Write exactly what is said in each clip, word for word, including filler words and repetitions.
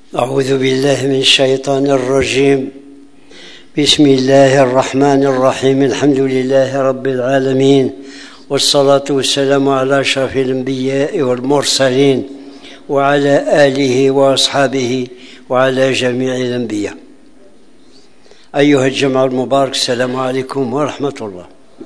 أعوذ بالله من الشيطان الرجيم. بسم الله الرحمن الرحيم. الحمد لله رب العالمين، والصلاة والسلام على أشرف الأنبياء والمرسلين وعلى آله وأصحابه وعلى جميع الأنبياء. أيها الجمع المبارك، السلام عليكم ورحمة الله.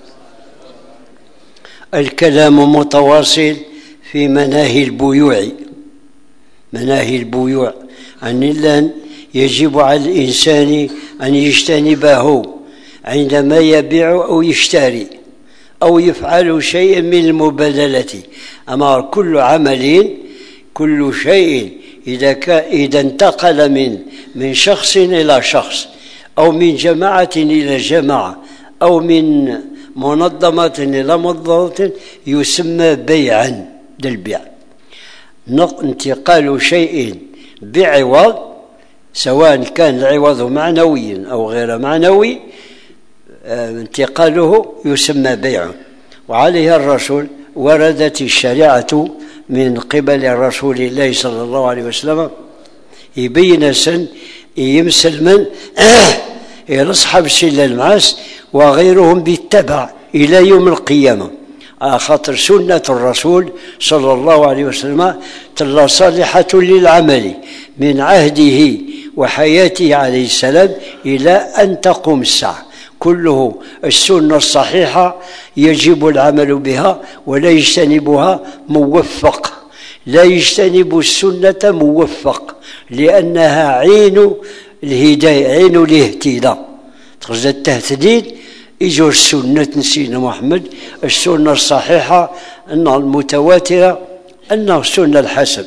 الكلام متواصل في مناهي البيوع. مناهي البيوع عن يجب على الإنسان أن يجتنبه عندما يبيع أو يشتري أو يفعل شيء من المبادلة. أما كل عمل، كل شيء إذا إذا انتقل من من شخص إلى شخص، أو من جماعة إلى جماعة، أو من منظمة إلى منظمة، يسمى بيعا. للبيع انتقال شيء بعوض، سواء كان العوض معنويا أو غير معنوي، انتقاله يسمى بيع. وعليه الرسول وردت الشريعة من قبل رسول الله صلى الله عليه وسلم يبين سن يمسل من إلى أصحاب سلة المعاس وغيرهم بالتبع إلى يوم القيامة، خاطر سنة الرسول صلى الله عليه وسلم تلا صالحة للعمل من عهده وحياته عليه السلام إلى أن تقوم الساعة. كله السنة الصحيحة يجب العمل بها، ولا يجتنبها موفق. لا يجتنب السنة موفق، لأنها عين الهداية، عين الاهتداء. تخرج التهتديد يجوا السنة سيدنا محمد، السنة الصحيحة، أنها المتواترة، أنها السنة الحسن.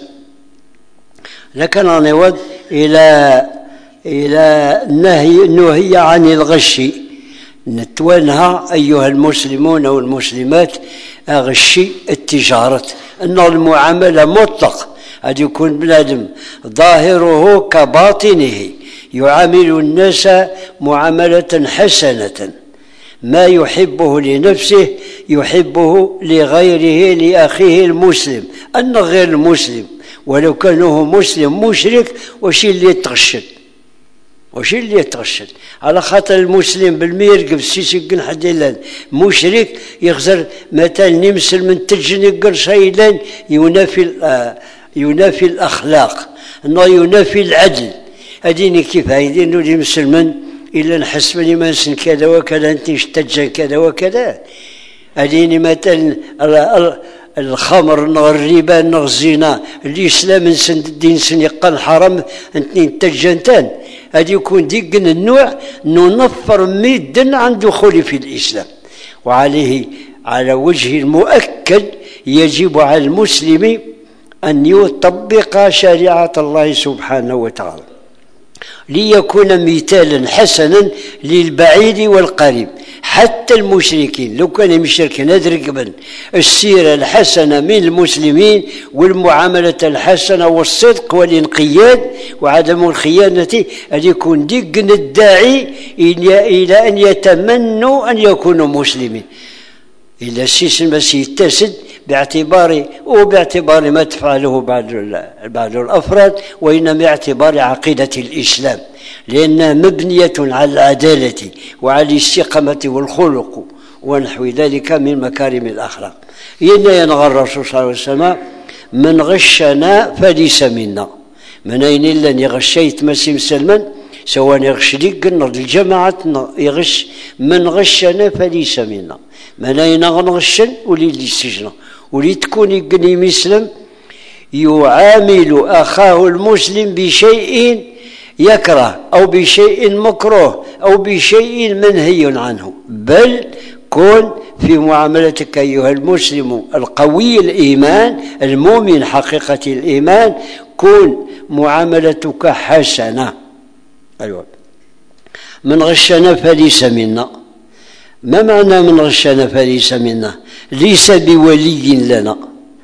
لكن نود إلى إلى النهي النهي عن الغش. نتوانها أيها المسلمون والمسلمات غشي التجارة، أن المعاملة مطلق. هذا يكون بنادم ظاهره كباطنه يعامل الناس معاملة حسنة، ما يحبه لنفسه يحبه لغيره، لأخيه المسلم. أن غير المسلم ولو كان هو مسلم مشرك، وش اللي يتغشد؟ وش اللي يتغشد؟ على خاطر المسلم بالميرقب سيسقن حد مشرك يخزر مثلا نمسل من تجني قرشيلان ينافي ينافي الأخلاق، أنه ينافي العدل. هذيني كيف هايدين اللي مسلمين إلا نحس بني ما نسن كذا وكذا، أنت اشتجى كذا وكذا. هذيني مثلا الخمر، الربا، الزنا، الإسلام نسن الدين سن يقال حرام، أنت تجنتان. هذا يكون ديك النوع ننفر ميدا عن دخول في الإسلام. وعليه على وجه المؤكد يجب على المسلم أن يطبق شريعة الله سبحانه وتعالى، ليكون مثالا حسنا للبعيد والقريب. حتى المشركين لو كانوا مشركين ندرك السيرة الحسنة من المسلمين، والمعاملة الحسنة والصدق والانقياد وعدم الخيانة، أن يكون دق الداعي إلى أن يتمنوا أن يكونوا مسلمين. إلا السيس بس يتسد باعتبار وباعتبار ما تفعله بعض بعض الأفراد، وإنما باعتبار عقيدة الإسلام، لأنها مبنية على العدالة وعلى الاستقامة والخلق ونحو ذلك من مكارم الأخلاق. إن ينغى الرسول صلى الله عليه وسلم: من غشنا فليس منا. من أين إلا يغشيت مسيم سلمان، سواء يغش ديك النرد الجماعة يغش، من غشنا فليس منا. من أين غنغشن ولي السجن، ولي تكون يقني مسلم يعامل أخاه المسلم بشيء يكره أو بشيء مكروه أو بشيء منهي عنه، بل كن في معاملتك أيها المسلم القوي الإيمان المؤمن حقيقة الإيمان، كن معاملتك حسنة. أيوة. من غشنا فليس منا. ما معنى من غشنا فليس منا؟ ليس بولي لنا،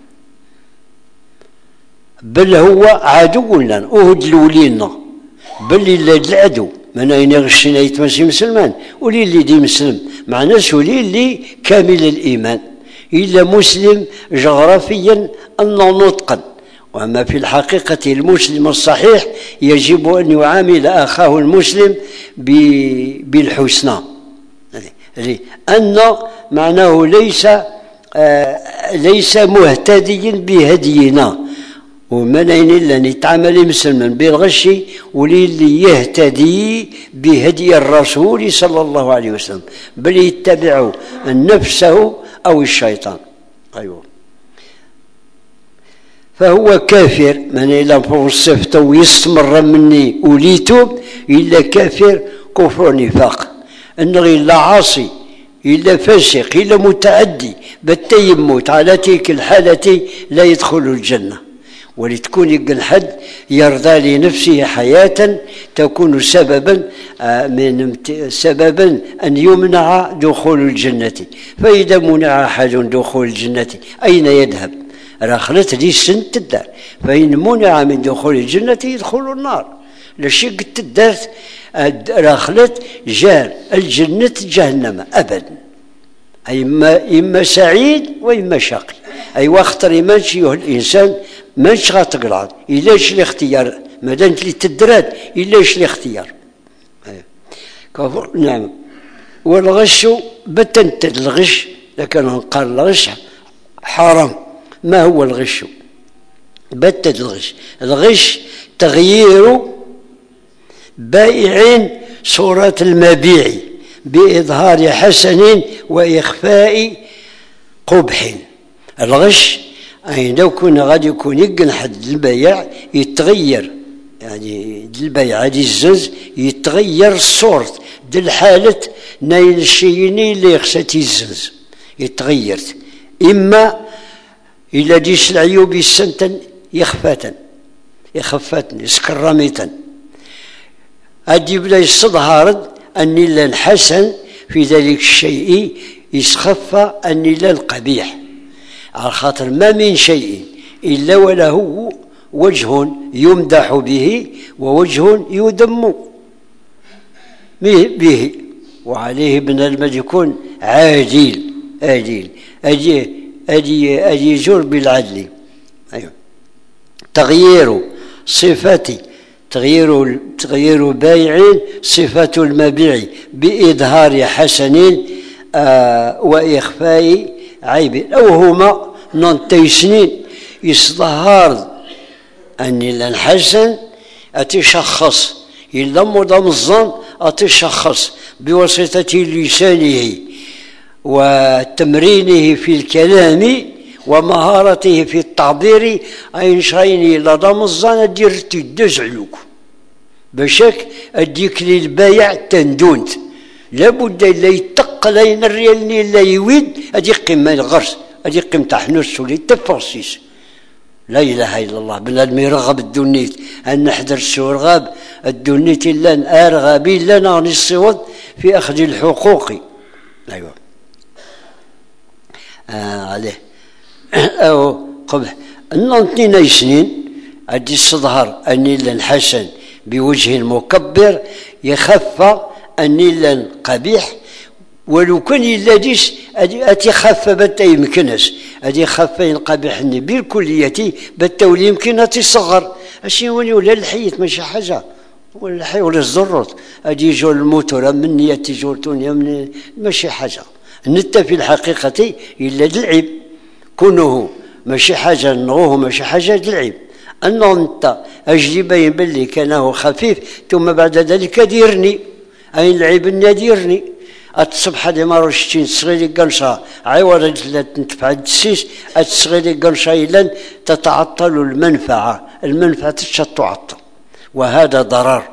بل هو عدو لنا، وهد لولينا، بل إلا العدو. من أين يغشنا يتمسي مسلمان، ولي اللي دي مسلم معناه ولي اللي كامل الإيمان، إلا مسلم جغرافيا أنه نطقا وأما في الحقيقة المسلم الصحيح يجب أن يعامل أخاه المسلم بالحسنى، أن معناه ليس ليس مهتديا بهدينا، ومنين إلا نتعامل مسلما بالغش وللي يهتدي بهدي الرسول صلى الله عليه وسلم، بل يتبع نفسه أو الشيطان. أيوه، فهو كافر من إلا فوصفته ويستمر مني وليته إلا كافر كفر نفاق، أنه إلا عاصي إلا فاسق إلا متعدي بالتيمت على تلك الحالة لا يدخل الجنة. ولتكون الحد يرضى لنفسه حياة تكون سببا من سببا أن يمنع دخول الجنة. فإذا منع أحد دخول الجنة أين يذهب؟ راخلت لي سن تدار، فإن منع من دخول الجنة يدخل النار. لشي قد تدارت راخلت جار الجنة جهنم أبدا، أي إما, إما سعيد وإما شقي. أي واختر ماشي الإنسان ماش غتقلع إلاش الاختيار مادامت لي تدرات إلاش الاختيار. كفر نعم. والغش بتنت الغش، لكن قال الغش حرام. ما هو الغش؟ بتت الغش، الغش تغيير بائع صورة المبيع بإظهار حسن وإخفاء قبح. الغش أي لو كنا غادي يكون يقن حد البيع يتغير، يعني البيع هذه الزنز يتغير الصورة ديال الحالة نايل الشيني اللي خصها الزنز يتغيرت، إما إلا ديش العيوب السنتن يخفاتن يخفتن يسكرميتن أدي بلا يستظهر أني لا الحسن في ذلك الشيء يسخفى أني لا القبيح، على خاطر ما من شيء إلا وله وجه يمدح به ووجه يذم به، وعليه بن المد يكون عادل عادل أجي أجي أجي جر بالعدل. أيوه. تغيير صفة تغيير تغيير بائع صفة المبيع بإظهار حسن آه وإخفاء عيب، أو هما ننتيسنين يصدهار أن الحسن أتشخص إلا مضم الظن أتشخص بواسطة لسانه وتمرينه في الكلام ومهارته في التعبير، أين شايني لضم الظن دير تدزعلوك بشك أديك للبايع تندونت لابد إلا يتقلين الريال إلا يويد أدي قيمة الغرس أدي قيمة تحنوس ولي تفرسيس. لا إله إلا الله بنادم يرغب الدنيت أن نحضر السور غاب الدنيت إلا أرغب إلا نغني الصوت في أخذ الحقوق. أيوة آه عليه أو قبح النطنين سنين أدي الصظهر أني لن حسن بوجه مكبر يخفى أني لن قبيح، ولو كان إلا ديس أتي خفى بتا يمكنس أدي خفى قبيح بالكلية بتا ولي يمكن أتي صغر أشي ولي ولا الحيط ماشي حاجة ولا الحي ولا الزروط أدي يجو الموتور مني يأتي جورتوني من ماشي حاجة. نتا في الحقيقة إلا دلعب كونه ماشي حاجة نغوه ماشي حاجة دلعب أنه أنت أجلي باين باللي كانه خفيف ثم بعد ذلك ديرني أي العيب ديرني الصبح دي ما روشتين تصغيري قنشة عوض لا تنتفع الدسيس تصغيري قنشة إلا تتعطل المنفعة المنفعة تعطل وهذا ضرر.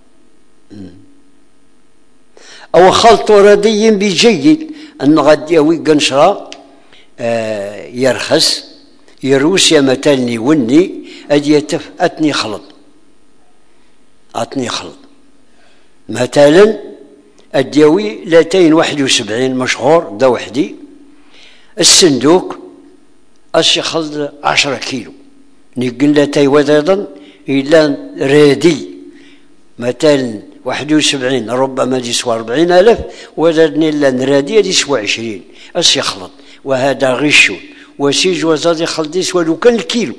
أو خلط ردي بجيد أن غد يوي قنشرة آه يرخص يروس يمتلني وني أدي يتف أتني خلط أتني خلط مثلا الديوي لاتين واحد وسبعين مشهور دا وحدي الصندوق أشي خلط عشرة كيلو نقل لاتي وذيضا إلا رادي مثلا واحد وسبعين ربما يسوى أربعين ألف وذدني إلا رادي يسوى عشرين أشي خلط وهذا غش وسيج وزاد خلط يسوى لو كان الكيلو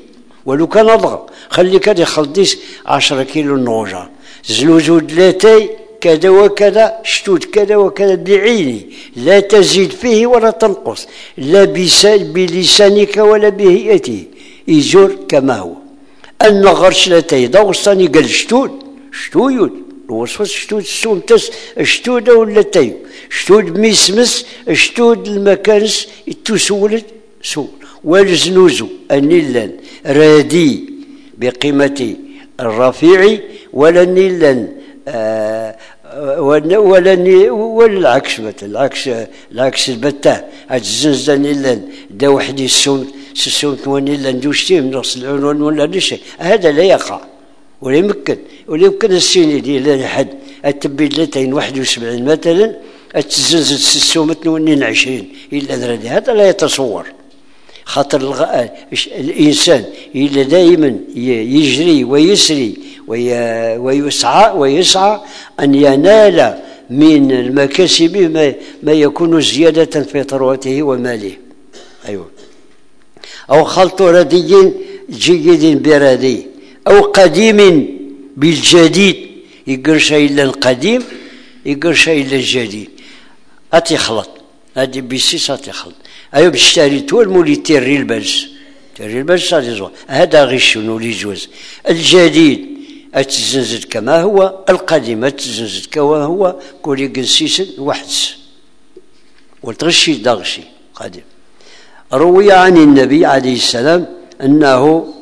ولو كان أضغى خلي كده يخلص عشرة كيلو النوجة زلوزو دلاتي كذا وكذا شتوت كذا وكذا بعيني لا تزيد فيه ولا تنقص لا بلسانك ولا بهيئته يزور كما هو أن غرشلتي دوستاني قال شتوت شتوت الوصفة شتوت السوم تس شتوت ولا تيو شتوت ميسمس شتوت المكانس تسولت سول والزنوزو النيلان رادي بقيمة الرفيع ولا نيلان آه ولا والعكس مثلا العكس العكس البتاه هاد الزنزة نيلان دا وحدي السوم السوم ونيلان دوشتي من رأس العنوان ولا ليش هذا لا يقع ولا يمكن ولا يمكن السيني ديال حد التبيد لتين واحد وسبعين مثلا التزنزة السوم ونين عشرين إلا ذردي هذا لا يتصور خاطر الغ... الإنسان إلا دائما يجري ويسري وي... ويسعى ويسعى أن ينال من المكاسب ما, ما يكون زيادة في ثروته وماله. أيوة. أو خلط ردي جيد بردي أو قديم بالجديد يقول شيء إلا القديم يقول شيء إلا الجديد أتخلط هذه بيسيس أتخلط أيوة بشتري تول مولي تيري البلس تيري البلس هذا غش نولي جوز الجديد أتزنزد كما هو القديم أتزنزد كما هو كولي قنسيس وحدس والتغشي دغشي قديم. روي عن النبي عليه السلام أنه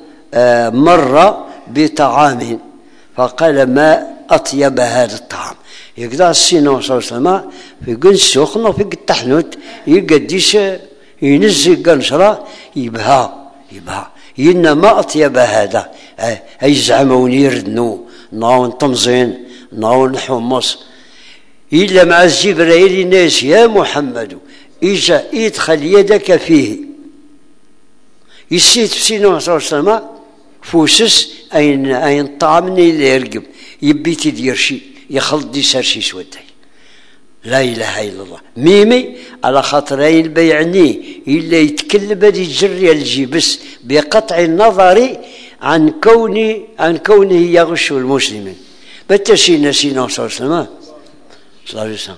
مر بطعام فقال ما أطيب هذا الطعام يقدر السينو صلى الله عليه وسلم في قن السخن وفي التحنوت يقديش ينزل قنشرة يبها يبها إنما أطيب هذا أي زعمون يردنو ناون طمزين ناون حمص إلا مع جبريل الناس يا محمد إجا ادخل يدك فيه يسيت في سينو صلى الله عليه وسلم فوسس أين أين طعمني اللي يرقب يبيت يدير شي يخلط دي سار شي سوداي لا إله إلا الله ميمي على خاطرين البيعني إلا يتكلم هذه الجرية الجبس بقطع النظر عن كوني عن كونه يغش المسلمين بتشينا سينا صلى الله عليه وسلم صلى الله عليه وسلم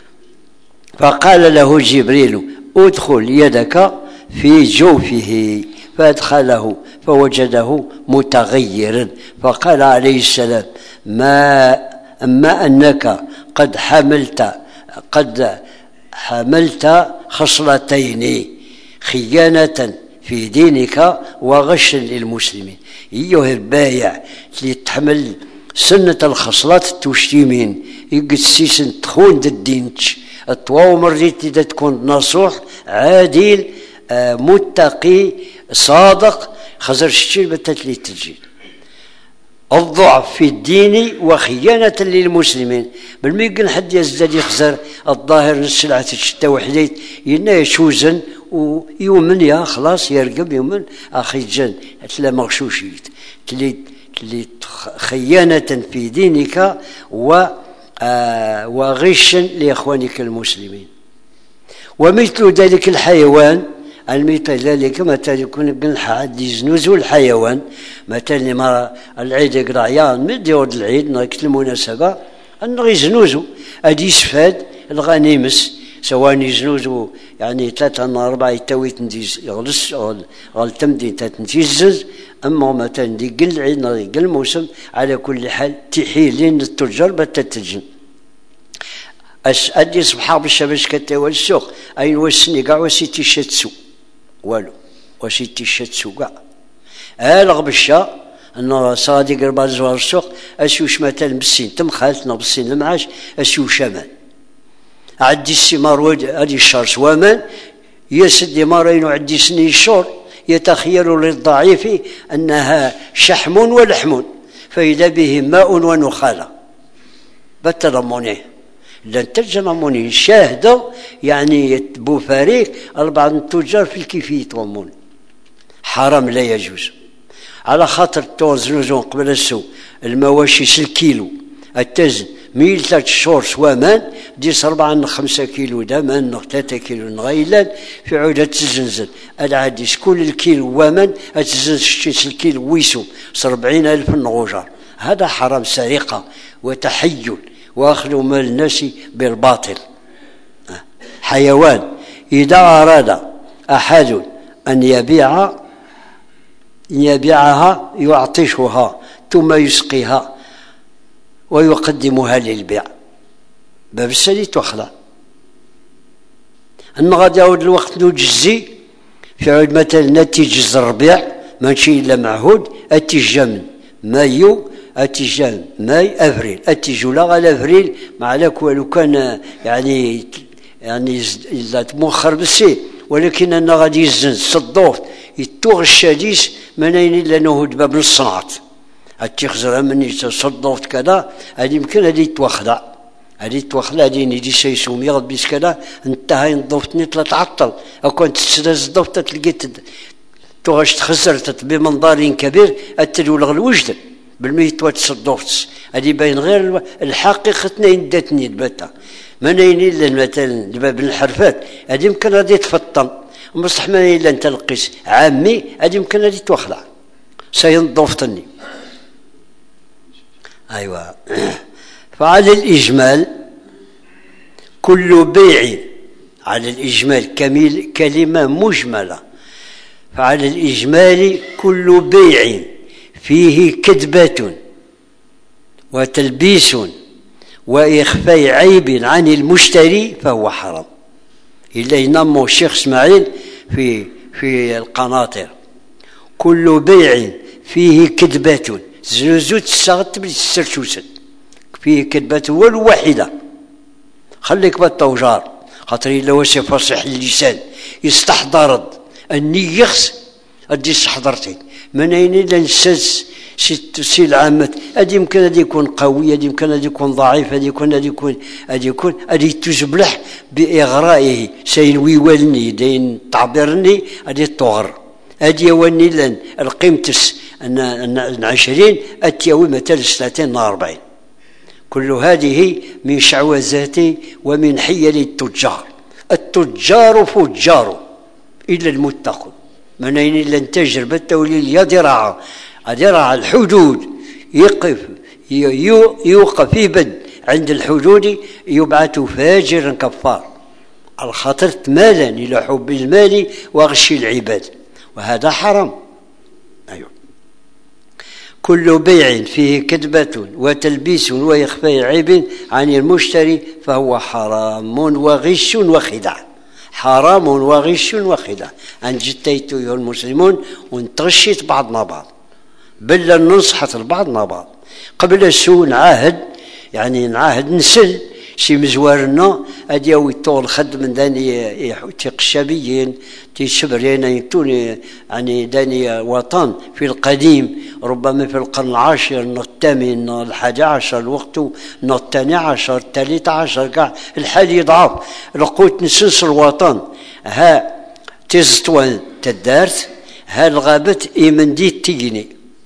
فقال له جبريل ادخل يدك في جوفه فادخله فوجده متغيرا فقال عليه السلام ما أما أنك قد حملت قد حملت خصلتين خيانة في دينك وغشا للمسلمين ايوه البايع اللي تحمل سنة الخصلات التوشتيمين يقد سيسن تخون الدين الطواو مريت إذا تكون نصوح عادل آه متقي صادق خزر شتير بتتلي تجي الضعف في الدين وخيانة للمسلمين بالما يقول حد يزداد يخزر الظاهر السلعة الشتاء وحديت ينا يشوزن ويومن يا خلاص يرقب يومن أخي جن تلا مغشوشيت تلي تلي خيانة في دينك و آه وغشا لإخوانك المسلمين. ومثل ذلك الحيوان المثل ذلك مثلا يكون قن حد يزنوزو الحيوان مثلا ما العيد يقرا عيان من ديود العيد ناكت المناسبة أنه يزنوزو أدي يسفاد الغنيمس سواء يزنوزو يعني ثلاثة أو أربعة يتويت نديز يغلس غال تمدين تاتنتيزز أما مثلا دي قل العيد قل الموسم على كل حال تحيلين التجار بتتجن أس أدي صبحاب الشبش كتاوى السوق أين وسني قاع وسيتي شتسو والو وسيتي شتسو قاع ألغ بالشا أنه صادق ربع زوار السوق أسيوش مثلا بالسين تم خالتنا بالسين المعاش أسيو شمال عدي السمار ود أدي الشرس ومن يسد مارين وعدي سني الشور يتخيل للضعيف أنها شحم ولحم فإذا به ماء ونخالة بترمونيه لن تجرموني شاهدوا يعني يتبو فريق أربعة التجار في الكيفية يتومون حرام لا يجوز على خاطر توزنوزون قبل السوق المواشي الكيلو التزن ميل ثلاث شهور سوامان ديس أربعة خمسة كيلو دامان ثلاثة كيلو نغيلان في عودة تزنزل العاديس كل الكيلو وامان تزنزل الكيلو ويسو سبعين ألف نغوجر. هذا حرام سرقة وتحيل وأخذ مال الناس بالباطل. حيوان إذا أراد أحد أن يبيع يبيعها يعطشها ثم يسقيها ويقدمها للبيع باب السلي تخلع. أن غادي يعود الوقت نجزي في عود مثلا نتيجة الربيع ماشي إلا معهود أتيجا من مايو أتيجا ماي أفريل أتيجو لا على أفريل مع لك ولو كان يعني يعني إلا تمخر بالسي ولكن أنا غادي يزن صدوف يتوغ الشاديس منين إلا نهود باب الصنعات التخزر مني صدوفت كذا هذه يمكن هذه توخدع هذه توخدع هذه ندي سيسوم يغض بيس كذا انتهى نضوفتني تعطل أو كنت تسدز ضوفت تلقيت توغش تخسرت بمنظار كبير التلولغ الوجد بالميت وتصدوفت هذه باين غير الحقيقة ندتني دبتا منين إلا مثلا باب الحرفات هذه يمكن هذه تفطن مصح منين إلا انت القيس عامي هذه يمكن هذه توخدع سينضوفتني. أيوة. فعلى الإجمال كل بيع على الإجمال كميل كلمة مجملة. فعلى الإجمال كل بيع فيه كذبة وتلبيس وإخفاء عيب عن المشتري فهو حرام. إلا ينمو الشيخ إسماعيل في في القناطر كل بيع فيه كذبة زوزوت الساغت بالسرشوسن فيه كذبة ولو واحدة خليك بالتوجار خاطر إلا وسي فصيح اللسان يستحضر أني يخس أدي استحضرتي من أين إلا نسز ست سي العامة هذه يمكن هذه يكون قوي هذه يمكن هذه يكون ضعيف هذه يكون هذه يكون هذه يكون هذه تزبلح بإغرائه سينوي والني دين تعبرني هذه الطغر هذه يوني لن القيمتس أن عشرين أتيوي مثل سنتين أربعين. كل هذه من شعوذاتي ومن حيل التجار. التجار فجار إلا المتقون من أين إلا التجربة التولي يدرع يدرع الحدود يقف يوقف في بد عند الحدود يبعث فاجرا كفار على خاطر مالا إلى حب المال وغش العباد وهذا حرام. أيوه. كل بيع فيه كذبة وتلبيس وإخفاء عيب عن المشتري فهو حرام وغش وخداع. حرام وغش وخداع. أن جتيت أيها المسلمون ونتغشيت بعضنا بعض بل ننصحت بعضنا بعض قبل السوء نعاهد يعني نعاهد نسل شي مزوارنا اديو يطول خد من داني تقشبيين تشبرين يتوني يعني داني وطن في القديم ربما في القرن العاشر الثامن الحادي عشر الوقت الثاني عشر الثالث عشر كاع الحال يضعف لقوت نسنس الوطن ها تزتوان تدارت ها الغابت ايمنديت تيجيني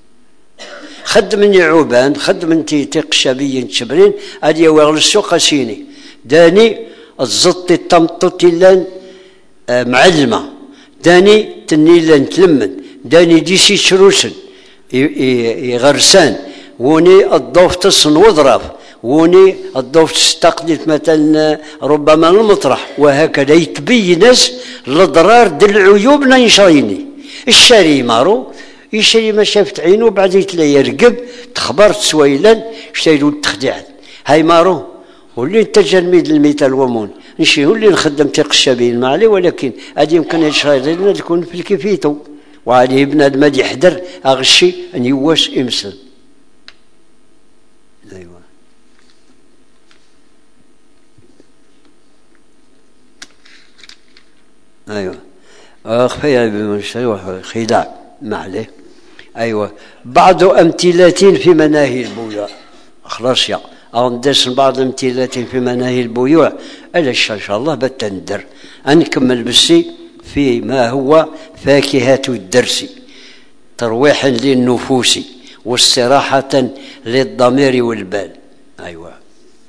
خد من يعوبان خد من تقشبيين تشبرين ادي وغل السوق سيني داني الزط التمطط لان معلمه داني تني لان تلمن داني ديسي شروسن يغرسان وني الضوف تصن وظرف وني الضوف تستقدم مثلا ربما المطرح وهكذا يتبينس الاضرار دل العيوب ننشريني الشاري مارو يشري ما شافت عينه بعد يتلاقي يرقب تخبرت سويلا شتايلو التخديع هاي مارو واللي انت جنميد المثال ومون نشي هو اللي نخدم تقشبين معلي ولكن هذه يمكن يشري تكون في الكفيتو وعليه بنادم هذا يحضر اغشي ان يواش امسل. ايوا ايوا اخفي بالمشتري خداع ما عليه. ايوه بعض امثلة في مناهي البيوع خلاص يا او ندرس بعض امثلة في مناهي البيوع الاش ان شاء الله بتندر نكمل بسي في ما هو فاكهة الدرس ترويحا للنفوس واستراحة للضمير والبال. ايوه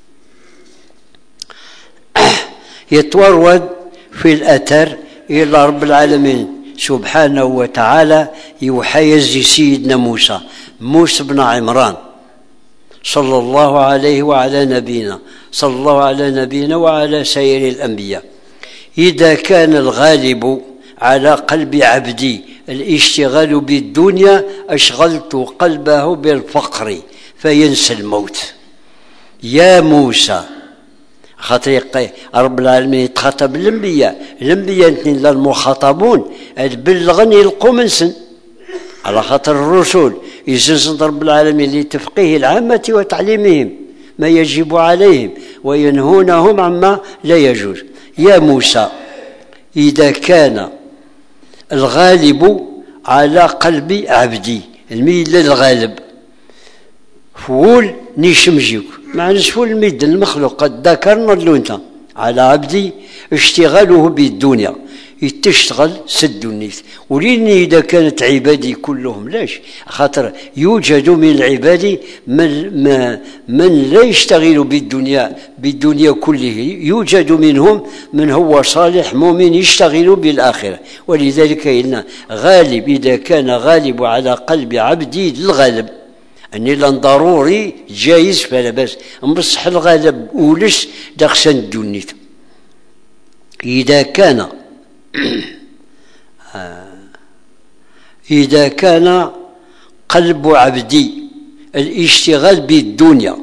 يتورد في الأثر إلى رب العالمين سبحانه وتعالى يحيز سيدنا موسى موسى بن عمران صلى الله عليه وعلى نبينا صلى الله على نبينا وعلى سائر الأنبياء. إذا كان الغالب على قلب عبدي الاشتغال بالدنيا أشغلت قلبه بالفقر فينسى الموت. يا موسى خاطر رب العالمين يتخاطب الانبياء، الانبياء المخاطبون بلغني يلقوا منسن على خاطر الرسل يسنسن رب العالمين لتفقيه العامة وتعليمهم ما يجب عليهم وينهونهم عما لا يجوز. يا موسى إذا كان الغالب على قلب عبدي الميل للغالب فول نيشمجيك مع نسفول الميد المخلوق قد ذكرنا الأنثى على عبدي اشتغاله بالدنيا يتشتغل سد النيث. ولين إذا كانت عبادي كلهم لاش خاطر يوجد من العباد من, ما من لا يشتغل بالدنيا بالدنيا كله، يوجد منهم من هو صالح مؤمن يشتغل بالآخرة. ولذلك إن غالب إذا كان غالب على قلب عبدي للغالب أني لن ضروري جايز فلا بس نبصح الغالب ولش دخسن الدنيا. إذا كان إذا كان قلب عبدي الاشتغال بالدنيا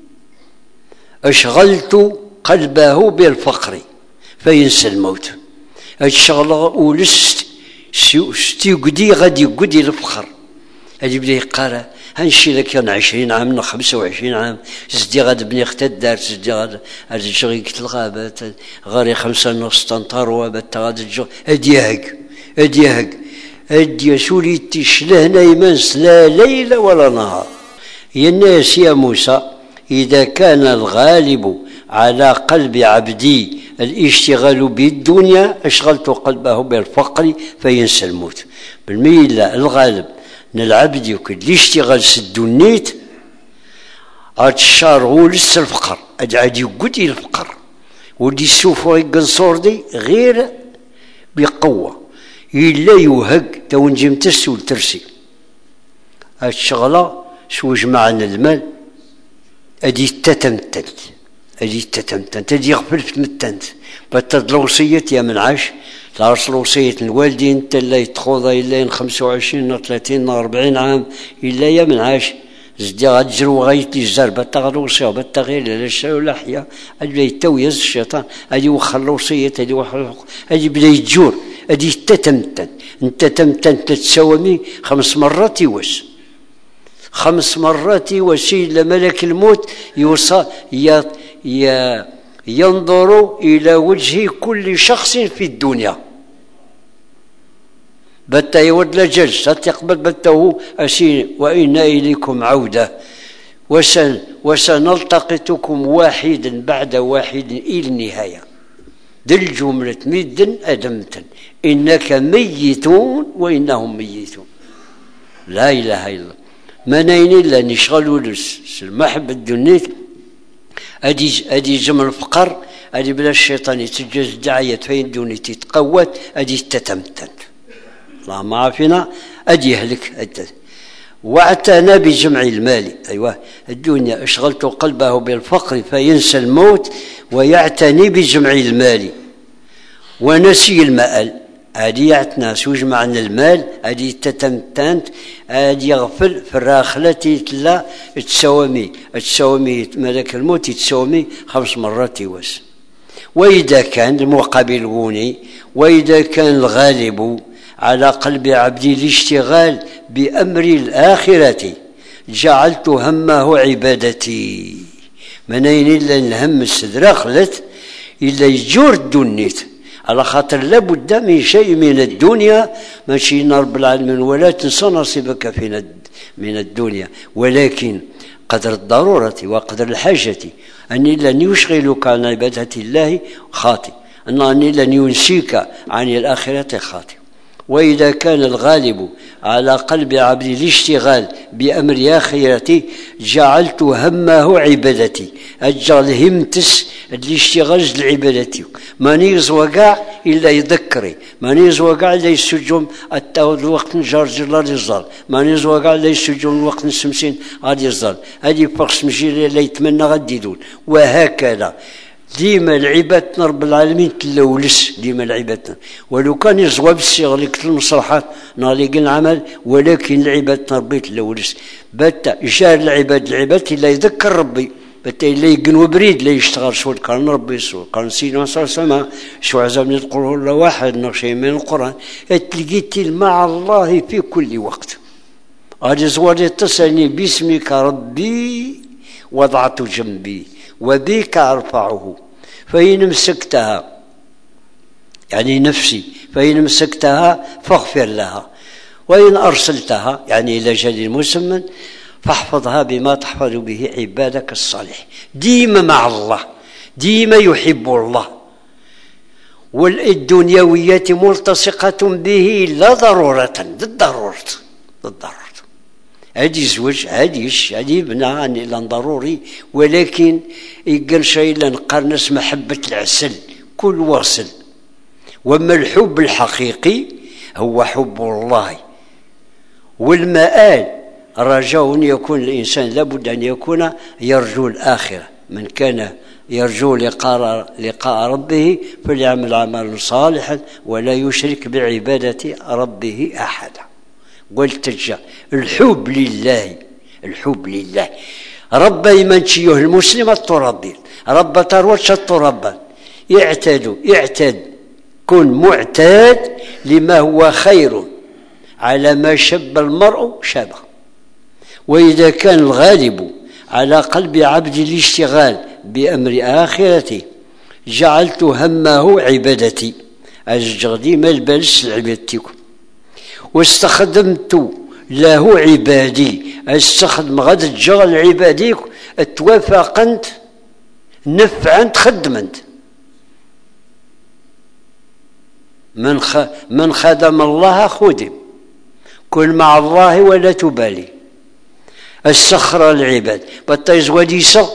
أشغلت قلبه بالفقر فينسى الموت. الشغل ولست ستيقدي غادي يقدي الفقر هذه بدا يقارى هنشي لك كان عشرين عام خمسة وعشرين عام زدي غاد بني اختي الدار زدي غاد هذا الشغل قلت الغابات غاري خمسة نص تنطروا بات غاد الجو هادي هاك هادي هاك هادي سولي تشله نايمانس لا ليل ولا نهار. يا الناس يا موسى إذا كان الغالب على قلب عبدي الاشتغال بالدنيا أشغلت قلبه بالفقر فينسى الموت. بالميل الغالب العبد يوكل اللي يشتغل سد النيت هاد الشهر هو لسه الفقر عاد يقدي الفقر ودي السوفو يقنصور دي غير بقوة إلا يوهق تو نجي متس والترسي. هاد الشغلة شو جمعنا المال أدي تتمتلت أدي تتمتلت أدي يغفل في المتنت بتد الوصية يا من عاش تعرف الوصية الوالدين انت اللي يتخوض إلا خمسة وعشرين ثلاثين أربعين عام إلا يا من عاش زدي غتجرو غايت الزر بتا الوصية بتا غير لا شا ولا حيا هادي يتويز الشيطان هادي وخر الوصية هادي وخر هادي بدا يتجور هادي تتمتن انت تمتن تتساومي خمس مرات يوس خمس مرات يوس إلا ملك الموت يوصى يا يا ينظر إلى وجه كل شخص في الدنيا بتا يود لجل ستقبل بته أسين وإنا إليكم عودة وسن وسنلتقطكم واحدا بعد واحد إلى النهاية. دل جملة مد أدمتا إنك ميتون وإنهم ميتون لا إله إلا الله. ما نين إلا نشغلوا المحبة الدنيا أدي أدي جمل الفقر أدي بلا الشيطان يتجوز الدعاية فين دوني تتقوت أدي تتمتن اللهم عافنا أدي يهلك واعتنى بجمع المال. أيوة الدنيا أشغلت قلبه بالفقر فينسى الموت ويعتني بجمع المال ونسي المآل. أدي يعتنى ويجمع المال أدي تتمتنت أدي يغفل في الراخلة تلا تساومي تساومي ملك الموت تساومي خمس مرات يوس. وإذا كان المقابل غوني وإذا كان الغالب على قلب عبدي الاشتغال بأمر الآخرة جعلت همه عبادتي. منين إلا الهم السدراخلت إلا يجور الدنيت على خاطر لابد من شيء من الدنيا ماشي رب العالمين ولا تنسى نصيبك في من الدنيا ولكن قدر الضرورة وقدر الحاجة أني لن يشغلك عن عبادة الله خاطئ أني لن ينسيك عن الآخرة خاطئ. وإذا كان الغالب على قلب عبدي الاشتغال بأمر آخرتي جعلت همه عبادتي أجعل همتس اللي اشتغل العبادة ماني يزوى كاع إلا يذكري ماني يزوى كاع إلا يسجم التاود الوقت نجار جلال يزال ماني يزوى كاع إلا يسجم الوقت نسمسين غادي يزال هذه فقس مجيري لا يتمنى غادي يدول وهكذا ديما العبادة رب العالمين تلولس ديما العبادة ولو كان يزوى بالصيغ اللي كتب المصطلحات نالي العمل ولكن العبادة ربي تلولس بتا جار العباد العباد إلا يذكر ربي بتا إلا يقنو بريد لا يشتغل شو كان ربي سو كان سيدنا صلى الله عليه وسلم شو عزم يقول الله واحد نقشي من القرآن تلقيت مع الله في كل وقت هذا زوال تسألني باسمك ربي وضعت جنبي وبك أرفعه فإن مسكتها يعني نفسي فإن مسكتها فاغفر لها وإن أرسلتها يعني إلى جل مسمى فاحفظها بما تحفظ به عبادك الصالح ديما مع الله ديما يحب الله والدنيويات ملتصقة به لا ضرورة للضرورة للضرورة هذه زوج هذه هذه بناء إلى ضروري ولكن يقال شيء لنقرنس محبة العسل كل واصل وما الحب الحقيقي هو حب الله والمآل رجاء أن يكون الإنسان لابد أن يكون يرجو الآخرة من كان يرجو لقاء لقاء ربه فليعمل عملا صالحا ولا يشرك بعبادة ربه أحدا قلت جاء الحب لله الحب لله رب يمنشيه المسلم التربي رب تروتش التربا يعتاد يعتاد كن معتاد لما هو خير على ما شب المرء شابه وإذا كان الغالب على قلب عبد الاشتغال بأمر آخرته جعلت همه عبادتي أجغدي ما البلس عبادتكم واستخدمت له عبادي استخدم غد الجغل عباديك توافقنت نفعا تخدمنت من خ... من خدم الله خدم كن مع الله ولا تبالي السخر العباد بطا يزوادي سغ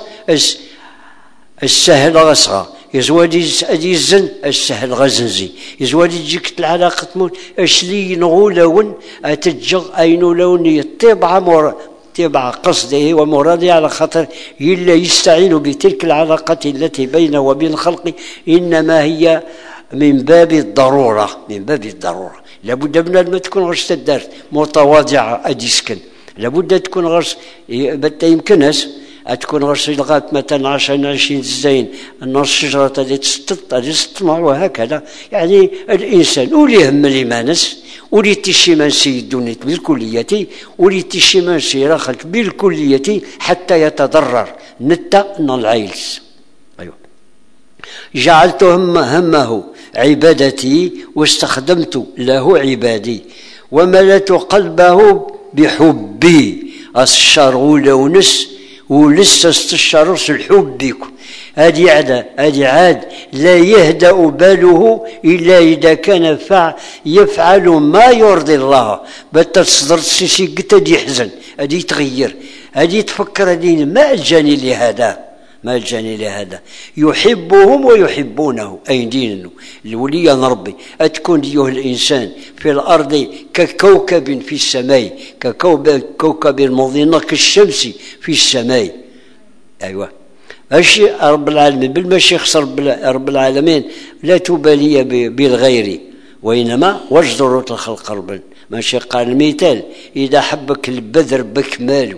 السهل غصغى يزوادي الزن السهل غزنزي يزوادي تجيك العلاقة تموت اشلي نغو لون اتجغ اينو لون يطبع مور تبع قصده ومراده على خاطر إلا يستعين بتلك العلاقة التي بينه وبين الخلق إنما هي من باب الضرورة من باب الضرورة لابد من ما تكون غرس تدارت متواضعة أديسكن لابد تكون غرس بتا يمكنها تكون غرس لغاية مثلا عشرين عشرين زين النص شجرة اللي تستطمع وهكذا يعني الإنسان ولي هم الإيمانس ولي تشيمان سيدوني بالكلية ولي تشيمان سيراخك بالكلية حتى يتضرر نتا العيلس أيوة. جعلت هم همه عبادتي واستخدمت له عبادي وملأت قلبه بحبي الشر ولونس ولسه استشرس الحب بكم هذه عاد هذه عاد لا يهدأ باله إلا إذا كان فع يفعل ما يرضي الله بتصدر سيسي قد يحزن هذه يتغير هذه تفكر هذه ما أجاني لهذا ما أجاني لهذا يحبهم ويحبونه أي دين الولي ربي أتكون أيها الإنسان في الأرض ككوكب في السماء ككوكب مضيء كالشمس في السماء أيوة أشي رب العالمين بالمشي خسر رب العالمين لا تبالي بالغير وإنما وجدرة الخلق ربا ماشي قال المثال إذا حبك البذر بكماله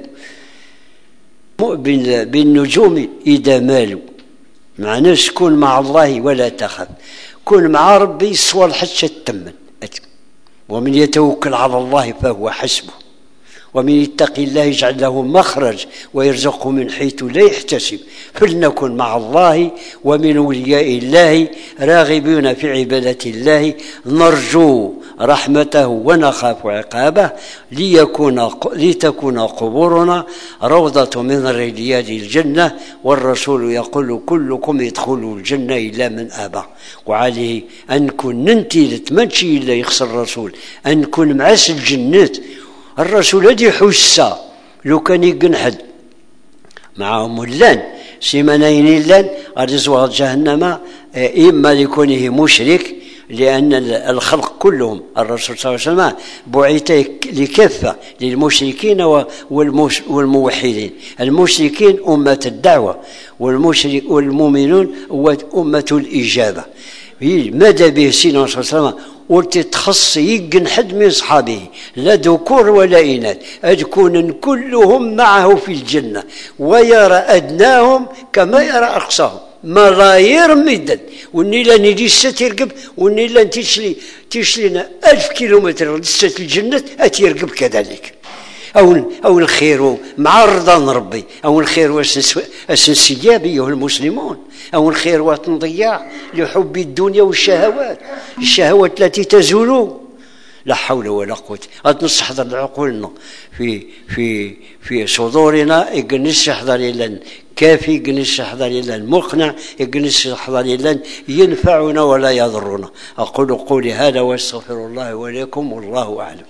بالنجوم إذا مالوا معناه كن مع الله ولا تخف كن مع ربي صور حتى تتمن ومن يتوكل على الله فهو حسبه ومن يتقي الله يجعل له مخرج ويرزقه من حيث لا يحتسب فلنكن مع الله ومن أولياء الله راغبون في عبادة الله نرجو رحمته ونخاف عقابه ليكون لتكون قبورنا روضة من رياض الجنة والرسول يقول كلكم يدخلوا الجنة إلا من أبى وعليه أن كن ننتي لتمنشي إلا يخسر الرسول أن كن معاس الجنات الرسول هذه حسة لو كان يقنحد معهم ملان سيمانين لان غادي يزوغ جهنم، إما لكونه مشرك، لأن الخلق كلهم الرسول صلى الله عليه وسلم بعث لكافة للمشركين والموحدين. المشركين أمة الدعوة، والمشرك والمؤمنون هو أمة الإجابة. ماذا به سيدنا صلى الله عليه وسلم وتتخص يقن حد من صحابه، لا ذكور ولا إناث، أتكون كلهم معه في الجنة، ويرى أدناهم كما يرى أقصاهم، ملايير مدد. وني لا نجي ستيرقب، وني لا تشلي تشلينا ألف كيلومتر لسة الجنة أتيرقب كذلك. أو أو الخير مع رضا ربي، أو الخير والسنسياب أيها المسلمون، أو الخير وتنضياع لحب الدنيا والشهوات، الشهوات التي تزول. لا حول ولا قوة. غاد نستحضر عقولنا في في في صدورنا، يجلس يحضر إلى كافي، يجلس يحضر إلى المقنع، يجلس يحضر إلى ينفعنا ولا يضرنا. أقول قولي هذا واستغفر الله ولكم، والله أعلم.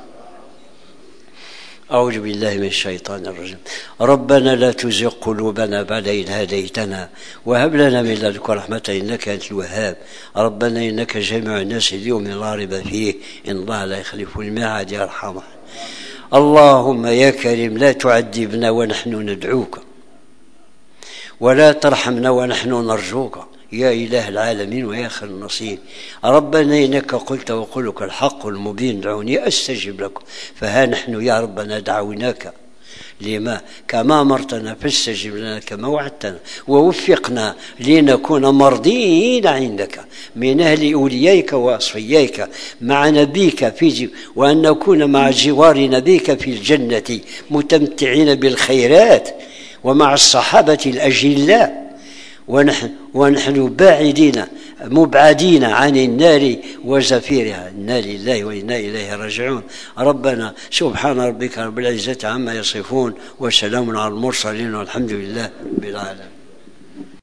أعوذ بالله من الشيطان الرجيم. ربنا لا تزغ قلوبنا بعد إذ هديتنا وهب لنا من لدنك رحمة إنك أنت الوهاب. ربنا إنك جامع الناس اليوم لا ريب فيه إن الله لا يخلف الميعاد يا أرحم. اللهم يا كريم لا تعذبنا ونحن ندعوك، ولا ترحمنا ونحن نرجوك يا إله العالمين ويا خير النصير. ربنا إنك قلت وقولك الحق المبين دعوني أستجب لكم، فها نحن يا ربنا دعوناك لما كما أمرتنا فاستجب لنا كما وعدتنا، ووفقنا لنكون مرضيين عندك من أهل أوليائك وأصفيائك مع نبيك في، وأن نكون مع جوار نبيك في الجنة متمتعين بالخيرات ومع الصحابة الأجلاء، ونحن, ونحن باعدين مبعدين عن النار وزفيرها. إنا لله وإنا إليه راجعون. ربنا سبحان ربك رب العزة عما يصفون، وسلام على المرسلين، والحمد لله رب العالمين.